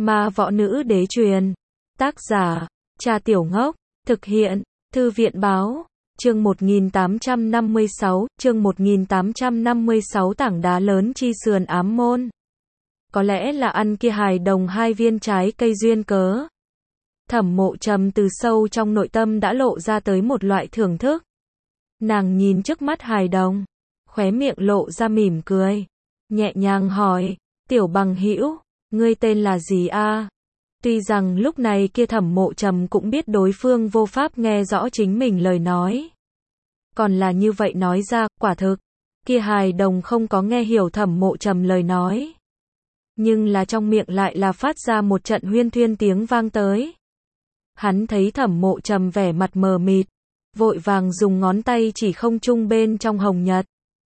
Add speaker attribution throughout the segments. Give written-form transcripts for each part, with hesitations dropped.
Speaker 1: Ma võ nữ đế truyền. Tác giả, Cha Tiểu Ngốc. Thực hiện, Thư viện báo. Chương 1856, tảng đá lớn chi sườn ám môn. Có lẽ là ăn kia hài đồng 2 viên trái cây duyên cớ. Thẩm Mộ Trầm từ sâu trong nội tâm đã lộ ra tới một loại thưởng thức. Nàng nhìn trước mắt hài đồng, khóe miệng lộ ra mỉm cười, nhẹ nhàng hỏi, tiểu bằng hữu, ngươi tên là gì a? Tuy rằng lúc này kia Thẩm Mộ Trầm cũng biết đối phương vô pháp nghe rõ chính mình lời nói. Còn là như vậy nói ra, quả thực, kia hài đồng không có nghe hiểu Thẩm Mộ Trầm lời nói. Nhưng là trong miệng lại là phát ra một trận huyên thuyên tiếng vang tới. Hắn thấy Thẩm Mộ Trầm vẻ mặt mờ mịt, vội vàng dùng ngón tay chỉ không trung bên trong hồng nhật.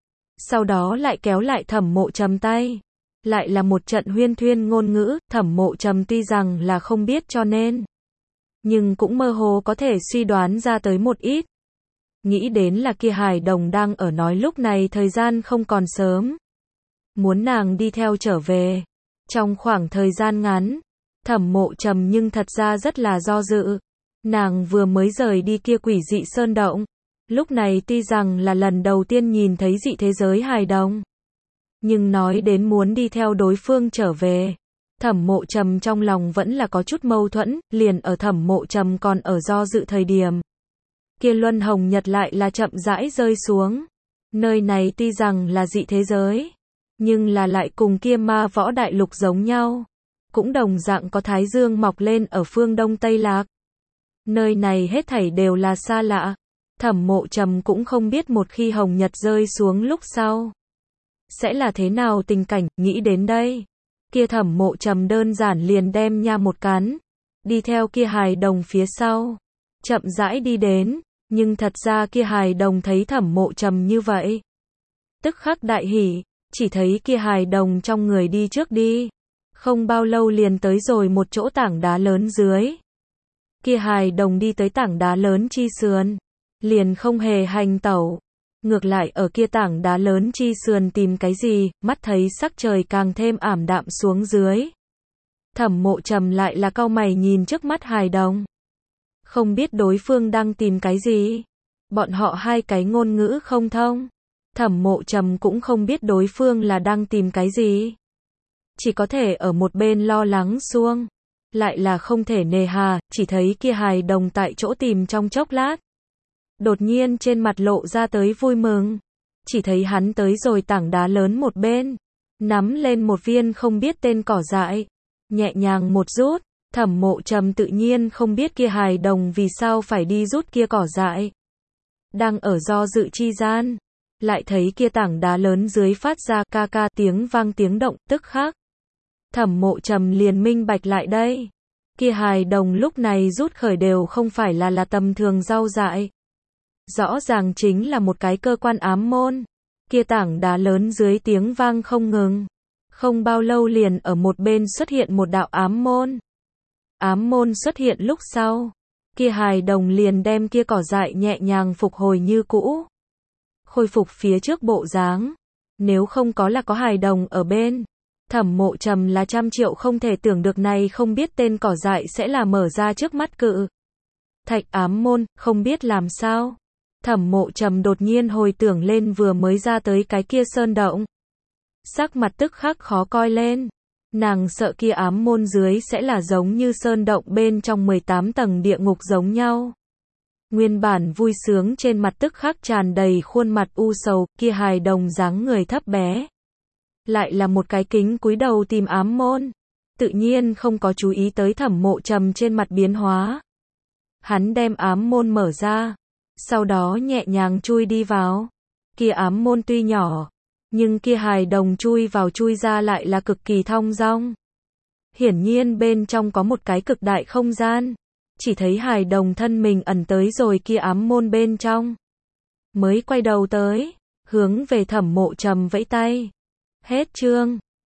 Speaker 1: Sau đó lại kéo lại Thẩm Mộ Trầm tay. Lại là một trận huyên thuyên ngôn ngữ, Thẩm Mộ Trầm tuy rằng là không biết cho nên, nhưng cũng mơ hồ có thể suy đoán ra tới một ít. Nghĩ đến là kia hài đồng đang ở nói lúc này thời gian không còn sớm. Muốn nàng đi theo trở về. Trong khoảng thời gian ngắn, Thẩm Mộ Trầm nhưng thật ra rất là do dự. Nàng vừa mới rời đi kia quỷ dị sơn động. Lúc này tuy rằng là lần đầu tiên nhìn thấy dị thế giới hài đồng. Nhưng nói đến muốn đi theo đối phương trở về. Thẩm Mộ Trầm trong lòng vẫn là có chút mâu thuẫn, liền ở Thẩm Mộ Trầm còn ở do dự thời điểm. Kia luân hồng nhật lại là chậm rãi rơi xuống. Nơi này tuy rằng là dị thế giới, nhưng là lại cùng kia ma võ đại lục giống nhau. Cũng đồng dạng có thái dương mọc lên ở phương Đông Tây Lạc. Nơi này hết thảy đều là xa lạ. Thẩm Mộ Trầm cũng không biết một khi hồng nhật rơi xuống lúc sau sẽ là thế nào tình cảnh. Nghĩ đến đây, kia Thẩm Mộ Trầm đơn giản liền đem nha một cắn, đi theo kia hài đồng phía sau, chậm rãi đi đến. Nhưng thật ra kia hài đồng thấy Thẩm Mộ Trầm như vậy, tức khắc đại hỉ, chỉ thấy kia hài đồng trong người đi trước đi, không bao lâu liền tới rồi một chỗ tảng đá lớn dưới. Kia hài đồng đi tới tảng đá lớn chi sườn, liền không hề hành tẩu, ngược lại ở kia tảng đá lớn chi sườn tìm cái gì, mắt thấy sắc trời càng thêm ảm đạm xuống dưới. Thẩm Mộ Trầm lại là cau mày nhìn trước mắt hài đồng. Không biết đối phương đang tìm cái gì. Bọn họ hai cái ngôn ngữ không thông. Thẩm Mộ Trầm cũng không biết đối phương là đang tìm cái gì. Chỉ có thể ở một bên lo lắng xuông. Lại là không thể nề hà, chỉ thấy kia hài đồng tại chỗ tìm trong chốc lát. Đột nhiên trên mặt lộ ra tới vui mừng. Chỉ thấy hắn tới rồi tảng đá lớn một bên. Nắm lên một viên không biết tên cỏ dại. Nhẹ nhàng một rút. Thẩm Mộ Trầm tự nhiên không biết kia hài đồng vì sao phải đi rút kia cỏ dại. Đang ở do dự chi gian. Lại thấy kia tảng đá lớn dưới phát ra ca ca tiếng vang tiếng động, tức khắc. Thẩm Mộ Trầm liền minh bạch lại đây. Kia hài đồng lúc này rút khởi đều không phải là tầm thường rau dại. Rõ ràng chính là một cái cơ quan ám môn. Kia tảng đá lớn dưới tiếng vang không ngừng. Không bao lâu liền ở một bên xuất hiện một đạo ám môn. Ám môn xuất hiện lúc sau. Kia hài đồng liền đem kia cỏ dại nhẹ nhàng phục hồi như cũ. Khôi phục phía trước bộ dáng. Nếu không có là có hài đồng ở bên. Thẩm Mộ Trầm là trăm triệu không thể tưởng được này không biết tên cỏ dại sẽ là mở ra trước mắt cự thạch ám môn, không biết làm sao. Thẩm Mộ Trầm đột nhiên hồi tưởng lên vừa mới ra tới cái kia sơn động. Sắc mặt tức khắc khó coi lên. Nàng sợ kia ám môn dưới sẽ là giống như sơn động bên trong 18 tầng địa ngục giống nhau. Nguyên bản vui sướng trên mặt tức khắc tràn đầy khuôn mặt u sầu, kia hài đồng dáng người thấp bé. Lại là một cái kính cúi đầu tìm ám môn. Tự nhiên không có chú ý tới Thẩm Mộ Trầm trên mặt biến hóa. Hắn đem ám môn mở ra. Sau đó nhẹ nhàng chui đi vào. Kia ám môn tuy nhỏ, nhưng kia hài đồng chui vào chui ra lại là cực kỳ thong dong. Hiển nhiên bên trong có một cái cực đại không gian. Chỉ thấy hài đồng thân mình ẩn tới rồi kia ám môn bên trong. Mới quay đầu tới, hướng về Thẩm Mộ Trầm vẫy tay. Hết chương.